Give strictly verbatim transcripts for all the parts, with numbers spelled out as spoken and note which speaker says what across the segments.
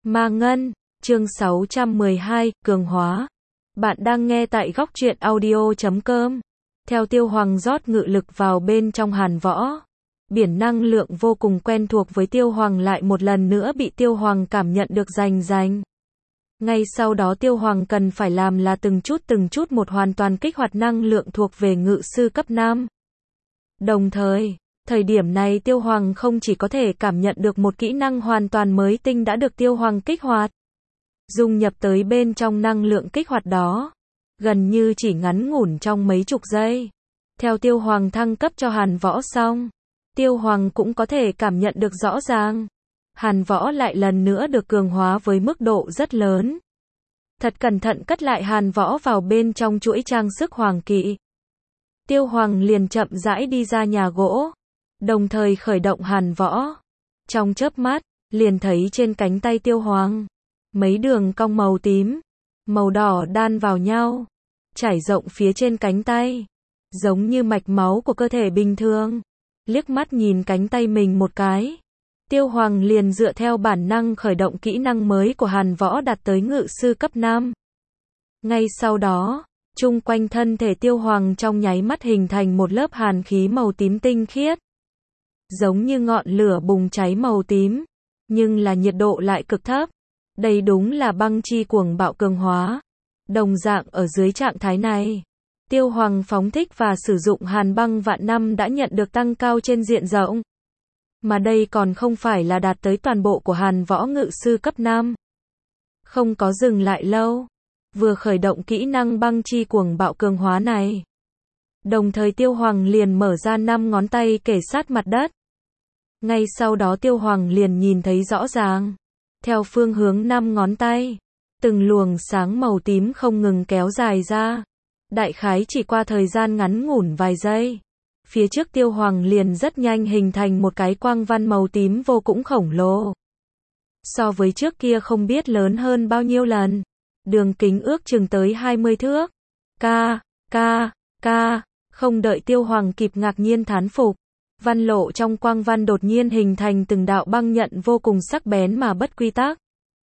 Speaker 1: Ma Ngân, chương sáu trăm mười hai, Cường Hóa. Bạn đang nghe tại góc truyện audio chấm com. Theo Tiêu Hoàng rót ngự lực vào bên trong hàn võ. Biển năng lượng vô cùng quen thuộc với Tiêu Hoàng lại một lần nữa bị Tiêu Hoàng cảm nhận được rành rành. Ngay sau đó Tiêu Hoàng cần phải làm là từng chút từng chút một hoàn toàn kích hoạt năng lượng thuộc về ngự sư cấp năm. Đồng thời, thời điểm này Tiêu Hoàng không chỉ có thể cảm nhận được một kỹ năng hoàn toàn mới tinh đã được Tiêu Hoàng kích hoạt, dung nhập tới bên trong năng lượng kích hoạt đó, gần như chỉ ngắn ngủn trong mấy chục giây. Theo Tiêu Hoàng thăng cấp cho hàn võ xong, Tiêu Hoàng cũng có thể cảm nhận được rõ ràng, hàn võ lại lần nữa được cường hóa với mức độ rất lớn. Thật cẩn thận cất lại hàn võ vào bên trong chuỗi trang sức hoàng kỵ. Tiêu Hoàng liền chậm rãi đi ra nhà gỗ, đồng thời khởi động hàn võ. Trong chớp mắt, liền thấy trên cánh tay Tiêu Hoàng, mấy đường cong màu tím, màu đỏ đan vào nhau, trải rộng phía trên cánh tay, giống như mạch máu của cơ thể bình thường. Liếc mắt nhìn cánh tay mình một cái, Tiêu Hoàng liền dựa theo bản năng khởi động kỹ năng mới của hàn võ đạt tới ngự sư cấp năm. Ngay sau đó, chung quanh thân thể Tiêu Hoàng trong nháy mắt hình thành một lớp hàn khí màu tím tinh khiết, giống như ngọn lửa bùng cháy màu tím, nhưng là nhiệt độ lại cực thấp. Đây đúng là băng chi cuồng bạo cường hóa. Đồng dạng ở dưới trạng thái này, Tiêu Hoàng phóng thích và sử dụng hàn băng vạn năm đã nhận được tăng cao trên diện rộng. Mà đây còn không phải là đạt tới toàn bộ của hàn võ ngự sư cấp năm. Không có dừng lại lâu, vừa khởi động kỹ năng băng chi cuồng bạo cường hóa này, đồng thời Tiêu Hoàng liền mở ra năm ngón tay kề sát mặt đất. Ngay sau đó Tiêu Hoàng liền nhìn thấy rõ ràng, theo phương hướng năm ngón tay, từng luồng sáng màu tím không ngừng kéo dài ra. Đại khái chỉ qua thời gian ngắn ngủn vài giây, phía trước Tiêu Hoàng liền rất nhanh hình thành một cái quang văn màu tím vô cùng khổng lồ. So với trước kia không biết lớn hơn bao nhiêu lần, đường kính ước chừng tới hai mươi thước. Ca, ca, ca, không đợi Tiêu Hoàng kịp ngạc nhiên thán phục, văn lộ trong quang văn đột nhiên hình thành từng đạo băng nhận vô cùng sắc bén mà bất quy tắc,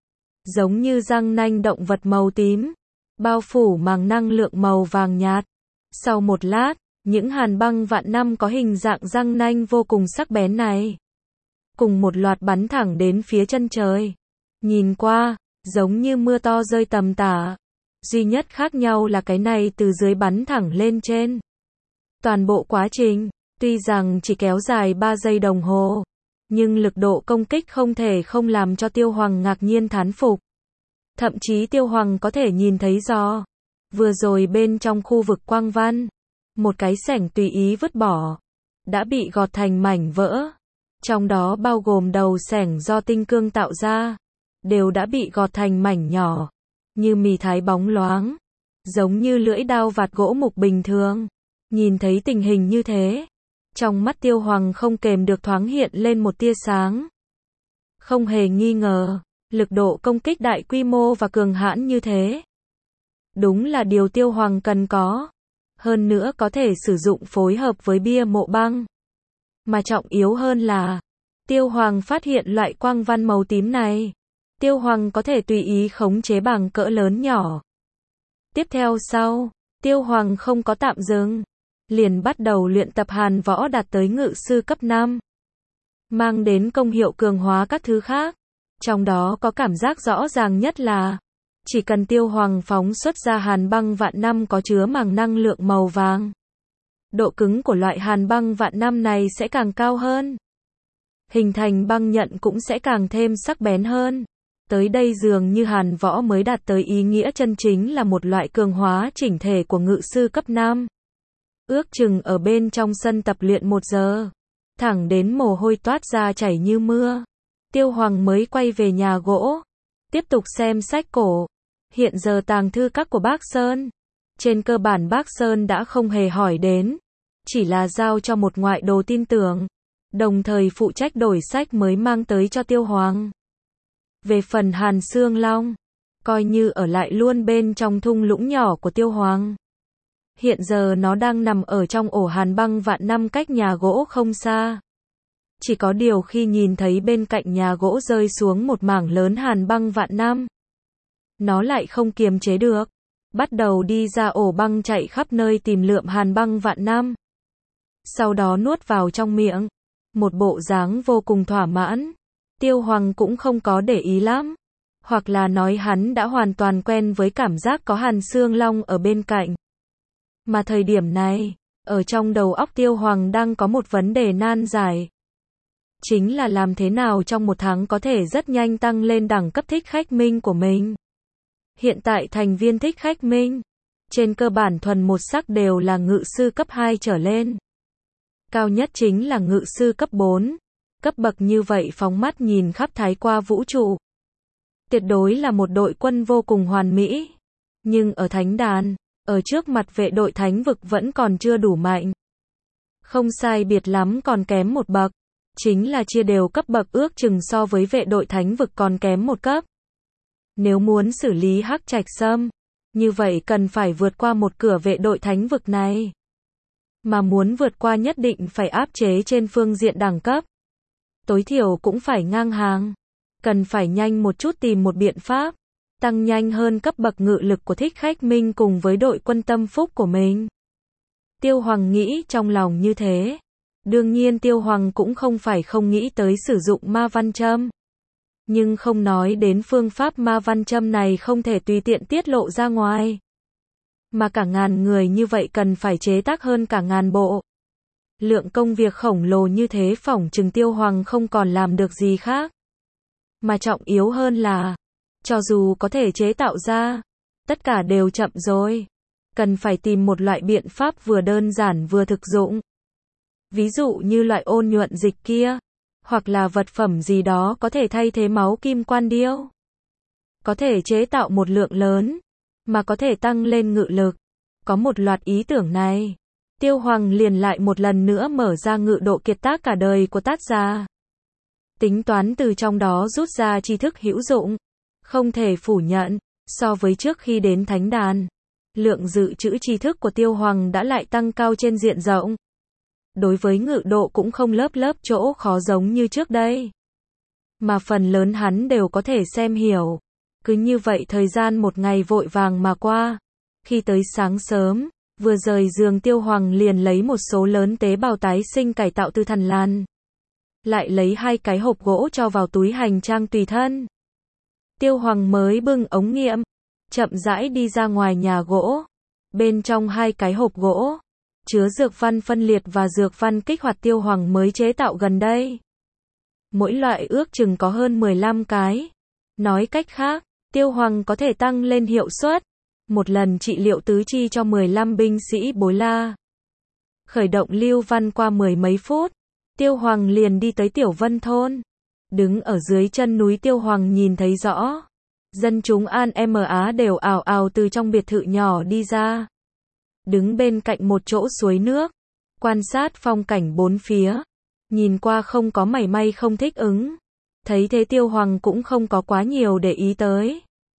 Speaker 1: giống như răng nanh động vật màu tím, bao phủ màng năng lượng màu vàng nhạt. Sau một lát, những hàn băng vạn năm có hình dạng răng nanh vô cùng sắc bén này, cùng một loạt bắn thẳng đến phía chân trời. Nhìn qua, giống như mưa to rơi tầm tả. Duy nhất khác nhau là cái này từ dưới bắn thẳng lên trên. Toàn bộ quá trình, tuy rằng chỉ kéo dài ba giây đồng hồ, nhưng lực độ công kích không thể không làm cho Tiêu Hoàng ngạc nhiên thán phục. Thậm chí Tiêu Hoàng có thể nhìn thấy rõ, vừa rồi bên trong khu vực quang văn, một cái xẻng tùy ý vứt bỏ, đã bị gọt thành mảnh vỡ. Trong đó bao gồm đầu xẻng do tinh cương tạo ra, đều đã bị gọt thành mảnh nhỏ, như mì thái bóng loáng, giống như lưỡi dao vạt gỗ mục bình thường. Nhìn thấy tình hình như thế, trong mắt Tiêu Hoàng không kềm được thoáng hiện lên một tia sáng. Không hề nghi ngờ, lực độ công kích đại quy mô và cường hãn như thế, đúng là điều Tiêu Hoàng cần có. Hơn nữa có thể sử dụng phối hợp với bia mộ băng. Mà trọng yếu hơn là, Tiêu Hoàng phát hiện loại quang văn màu tím này, Tiêu Hoàng có thể tùy ý khống chế bằng cỡ lớn nhỏ. Tiếp theo sau, Tiêu Hoàng không có tạm dừng, liền bắt đầu luyện tập hàn võ đạt tới ngự sư cấp năm, mang đến công hiệu cường hóa các thứ khác. Trong đó có cảm giác rõ ràng nhất là, chỉ cần Tiêu Hoàng phóng xuất ra hàn băng vạn năm có chứa màng năng lượng màu vàng, độ cứng của loại hàn băng vạn năm này sẽ càng cao hơn, hình thành băng nhận cũng sẽ càng thêm sắc bén hơn. Tới đây dường như hàn võ mới đạt tới ý nghĩa chân chính là một loại cường hóa chỉnh thể của ngự sư cấp năm. Ước chừng ở bên trong sân tập luyện một giờ, thẳng đến mồ hôi toát ra chảy như mưa, Tiêu Hoàng mới quay về nhà gỗ, tiếp tục xem sách cổ. Hiện giờ tàng thư các của Bác Sơn, trên cơ bản Bác Sơn đã không hề hỏi đến, chỉ là giao cho một ngoại đồ tin tưởng, đồng thời phụ trách đổi sách mới mang tới cho Tiêu Hoàng. Về phần Hàn Xương Long, coi như ở lại luôn bên trong thung lũng nhỏ của Tiêu Hoàng. Hiện giờ nó đang nằm ở trong ổ hàn băng vạn năm cách nhà gỗ không xa. Chỉ có điều khi nhìn thấy bên cạnh nhà gỗ rơi xuống một mảng lớn hàn băng vạn năm, nó lại không kiềm chế được, bắt đầu đi ra ổ băng chạy khắp nơi tìm lượm hàn băng vạn năm. Sau đó nuốt vào trong miệng, một bộ dáng vô cùng thỏa mãn. Tiêu Hoàng cũng không có để ý lắm, hoặc là nói hắn đã hoàn toàn quen với cảm giác có Hàn Xương Long ở bên cạnh. Mà thời điểm này, ở trong đầu óc Tiêu Hoàng đang có một vấn đề nan giải. Chính là làm thế nào trong một tháng có thể rất nhanh tăng lên đẳng cấp thích khách minh của mình. Hiện tại thành viên thích khách minh, trên cơ bản thuần một sắc đều là ngự sư cấp hai trở lên. Cao nhất chính là ngự sư cấp bốn. Cấp bậc như vậy phóng mắt nhìn khắp thái qua vũ trụ, tuyệt đối là một đội quân vô cùng hoàn mỹ. Nhưng ở thánh đàn, ở trước mặt vệ đội thánh vực vẫn còn chưa đủ mạnh. Không sai biệt lắm còn kém một bậc. Chính là chia đều cấp bậc ước chừng so với vệ đội thánh vực còn kém một cấp. Nếu muốn xử lý Hắc Trạch Sâm, như vậy cần phải vượt qua một cửa vệ đội thánh vực này. Mà muốn vượt qua nhất định phải áp chế trên phương diện đẳng cấp. Tối thiểu cũng phải ngang hàng. Cần phải nhanh một chút tìm một biện pháp, tăng nhanh hơn cấp bậc ngự lực của thích khách minh cùng với đội quân tâm phúc của mình. Tiêu Hoàng nghĩ trong lòng như thế. Đương nhiên Tiêu Hoàng cũng không phải không nghĩ tới sử dụng ma văn châm. Nhưng không nói đến phương pháp ma văn châm này không thể tùy tiện tiết lộ ra ngoài. Mà cả ngàn người như vậy cần phải chế tác hơn cả ngàn bộ. Lượng công việc khổng lồ như thế phỏng chừng Tiêu Hoàng không còn làm được gì khác. Mà trọng yếu hơn là, cho dù có thể chế tạo ra, tất cả đều chậm rồi. Cần phải tìm một loại biện pháp vừa đơn giản vừa thực dụng. Ví dụ như loại ôn nhuận dịch kia, hoặc là vật phẩm gì đó có thể thay thế máu kim quan điêu. Có thể chế tạo một lượng lớn, mà có thể tăng lên ngự lực. Có một loạt ý tưởng này, Tiêu Hoàng liền lại một lần nữa mở ra ngự độ kiệt tác cả đời của tác giả. Tính toán từ trong đó rút ra tri thức hữu dụng. Không thể phủ nhận, so với trước khi đến thánh đàn, lượng dự trữ tri thức của Tiêu Hoàng đã lại tăng cao trên diện rộng. Đối với ngự độ cũng không lớp lớp chỗ khó giống như trước đây. Mà phần lớn hắn đều có thể xem hiểu. Cứ như vậy thời gian một ngày vội vàng mà qua. Khi tới sáng sớm, vừa rời giường Tiêu Hoàng liền lấy một số lớn tế bào tái sinh cải tạo từ thần lan. Lại lấy hai cái hộp gỗ cho vào túi hành trang tùy thân. Tiêu Hoàng mới bưng ống nghiệm, chậm rãi đi ra ngoài nhà gỗ. Bên trong hai cái hộp gỗ, chứa dược văn phân liệt và dược văn kích hoạt Tiêu Hoàng mới chế tạo gần đây. Mỗi loại ước chừng có hơn mười lăm cái. Nói cách khác, Tiêu Hoàng có thể tăng lên hiệu suất. Một lần trị liệu tứ chi cho mười lăm binh sĩ Bối La. Khởi động lưu văn qua mười mấy phút, Tiêu Hoàng liền đi tới Tiểu Vân Thôn. Đứng ở dưới chân núi Tiêu Hoàng nhìn thấy rõ. Dân chúng An M Á đều ào ào từ trong biệt thự nhỏ đi ra. Đứng bên cạnh một chỗ suối nước. Quan sát phong cảnh bốn phía. Nhìn qua không có mảy may không thích ứng. Thấy thế Tiêu Hoàng cũng không có quá nhiều để ý tới.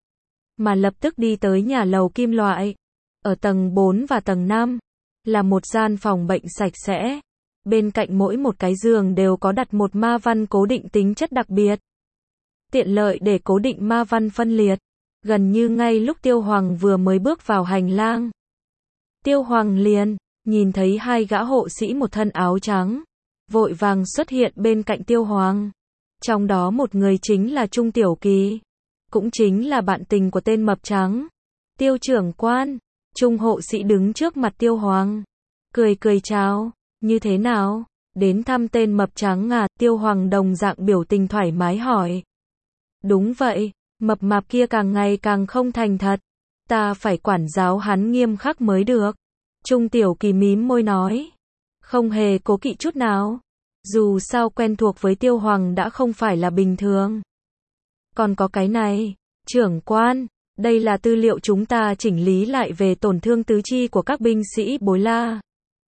Speaker 1: Mà lập tức đi tới nhà lầu kim loại. Ở tầng bốn và tầng năm. Là một gian phòng bệnh sạch sẽ. Bên cạnh mỗi một cái giường đều có đặt một ma văn cố định tính chất đặc biệt. Tiện lợi để cố định ma văn phân liệt. Gần như ngay lúc Tiêu Hoàng vừa mới bước vào hành lang. Tiêu Hoàng liền, nhìn thấy hai gã hộ sĩ một thân áo trắng. Vội vàng xuất hiện bên cạnh Tiêu Hoàng. Trong đó một người chính là Trung Tiểu Kỳ. Cũng chính là bạn tình của tên mập trắng. Tiêu trưởng quan, Trung hộ sĩ đứng trước mặt Tiêu Hoàng. Cười cười chào, như thế nào? Đến thăm tên mập trắng à? Tiêu Hoàng đồng dạng biểu tình thoải mái hỏi. Đúng vậy, mập mạp kia càng ngày càng không thành thật. Ta phải quản giáo hắn nghiêm khắc mới được. Trung Tiểu Kỳ mím môi nói. Không hề cố kỵ chút nào. Dù sao quen thuộc với Tiêu Hoàng đã không phải là bình thường. Còn có cái này, trưởng quan, đây là tư liệu chúng ta chỉnh lý lại về tổn thương tứ chi của các binh sĩ Bối La.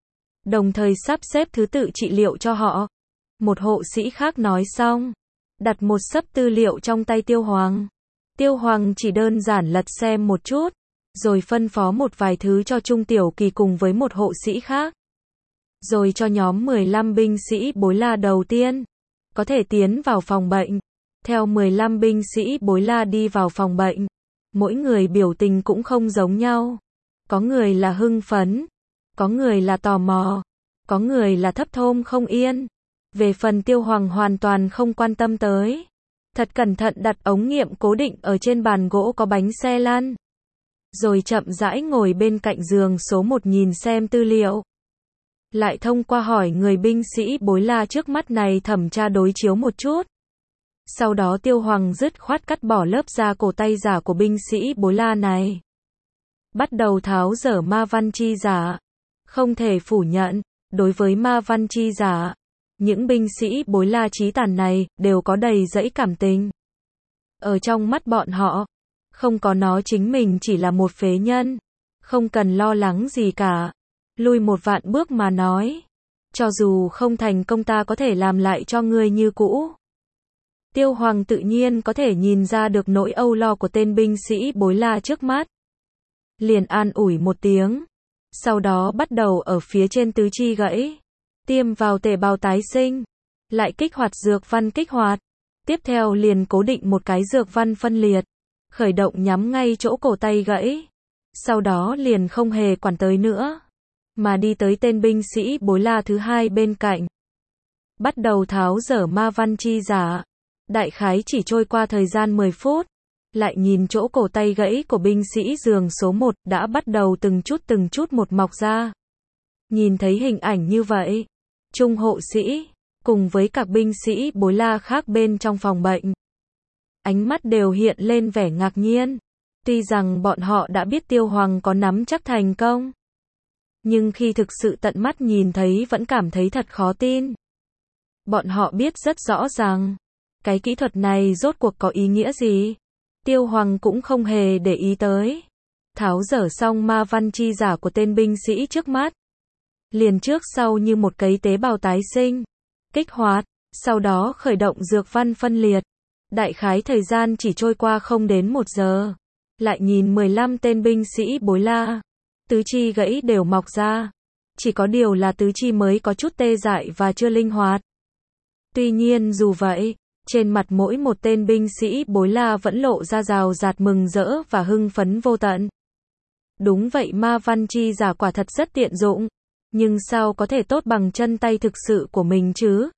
Speaker 1: Đồng thời sắp xếp thứ tự trị liệu cho họ. Một hộ sĩ khác nói xong, đặt một xấp tư liệu trong tay Tiêu Hoàng. Tiêu Hoàng chỉ đơn giản lật xem một chút, rồi phân phó một vài thứ cho Trung Tiểu Kỳ cùng với một hộ sĩ khác. rồi cho nhóm mười lăm binh sĩ Bối La đầu tiên có thể tiến vào phòng bệnh. Theo mười lăm binh sĩ Bối La đi vào phòng bệnh, mỗi người biểu tình cũng không giống nhau. Có người là hưng phấn, có người là tò mò, có người là thấp thỏm không yên. Về phần Tiêu Hoàng hoàn toàn không quan tâm tới. Thật cẩn thận đặt ống nghiệm cố định ở trên bàn gỗ có bánh xe lăn. Rồi chậm rãi ngồi bên cạnh giường số một nhìn xem tư liệu. Lại thông qua hỏi người binh sĩ Bối La trước mắt này thẩm tra đối chiếu một chút. Sau đó Tiêu Hoàng dứt khoát cắt bỏ lớp da cổ tay giả của binh sĩ Bối La này. Bắt đầu tháo dở ma văn chi giả. Không thể phủ nhận, đối với ma văn chi giả, những binh sĩ Bối La chí tàn này đều có đầy dẫy cảm tình. Ở trong mắt bọn họ, không có nó chính mình chỉ là một phế nhân, không cần lo lắng gì cả. Lui một vạn bước mà nói, cho dù không thành công ta có thể làm lại cho ngươi như cũ. Tiêu Hoàng tự nhiên có thể nhìn ra được nỗi âu lo của tên binh sĩ Bối La trước mắt. Liền an ủi một tiếng, sau đó bắt đầu ở phía trên tứ chi gãy, tiêm vào tề bào tái sinh, lại kích hoạt dược văn kích hoạt. Tiếp theo liền cố định một cái dược văn phân liệt, khởi động nhắm ngay chỗ cổ tay gãy. Sau đó liền không hề quản tới nữa, mà đi tới tên binh sĩ Bối La thứ hai bên cạnh. Bắt đầu tháo dở ma văn chi giả. Đại khái chỉ trôi qua thời gian mười phút, lại nhìn chỗ cổ tay gãy của binh sĩ giường số một đã bắt đầu từng chút từng chút một mọc ra. Nhìn thấy hình ảnh như vậy, trung hộ sĩ, cùng với các binh sĩ Bối La khác bên trong phòng bệnh, ánh mắt đều hiện lên vẻ ngạc nhiên. Tuy rằng bọn họ đã biết Tiêu Hoàng có nắm chắc thành công, nhưng khi thực sự tận mắt nhìn thấy vẫn cảm thấy thật khó tin. Bọn họ biết rất rõ ràng, cái kỹ thuật này rốt cuộc có ý nghĩa gì. Tiêu Hoàng cũng không hề để ý tới. Tháo dở xong ma văn chi giả của tên binh sĩ trước mắt, liền trước sau như một cấy tế bào tái sinh, kích hoạt, sau đó khởi động dược văn phân liệt. Đại khái thời gian chỉ trôi qua không đến một giờ. Lại nhìn mười lăm tên binh sĩ Bối La, tứ chi gãy đều mọc ra. Chỉ có điều là tứ chi mới có chút tê dại và chưa linh hoạt. Tuy nhiên dù vậy, trên mặt mỗi một tên binh sĩ Bối La vẫn lộ ra rào rạt mừng rỡ và hưng phấn vô tận. Đúng vậy, ma văn chi giả quả thật rất tiện dụng, nhưng sao có thể tốt bằng chân tay thực sự của mình chứ?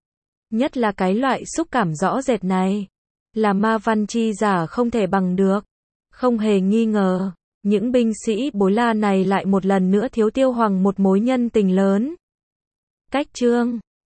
Speaker 1: Nhất là cái loại xúc cảm rõ rệt này, là ma văn chi giả không thể bằng được. Không hề nghi ngờ, những binh sĩ Bối La này lại một lần nữa thiếu Tiêu Hoàng một mối nhân tình lớn. Cách chương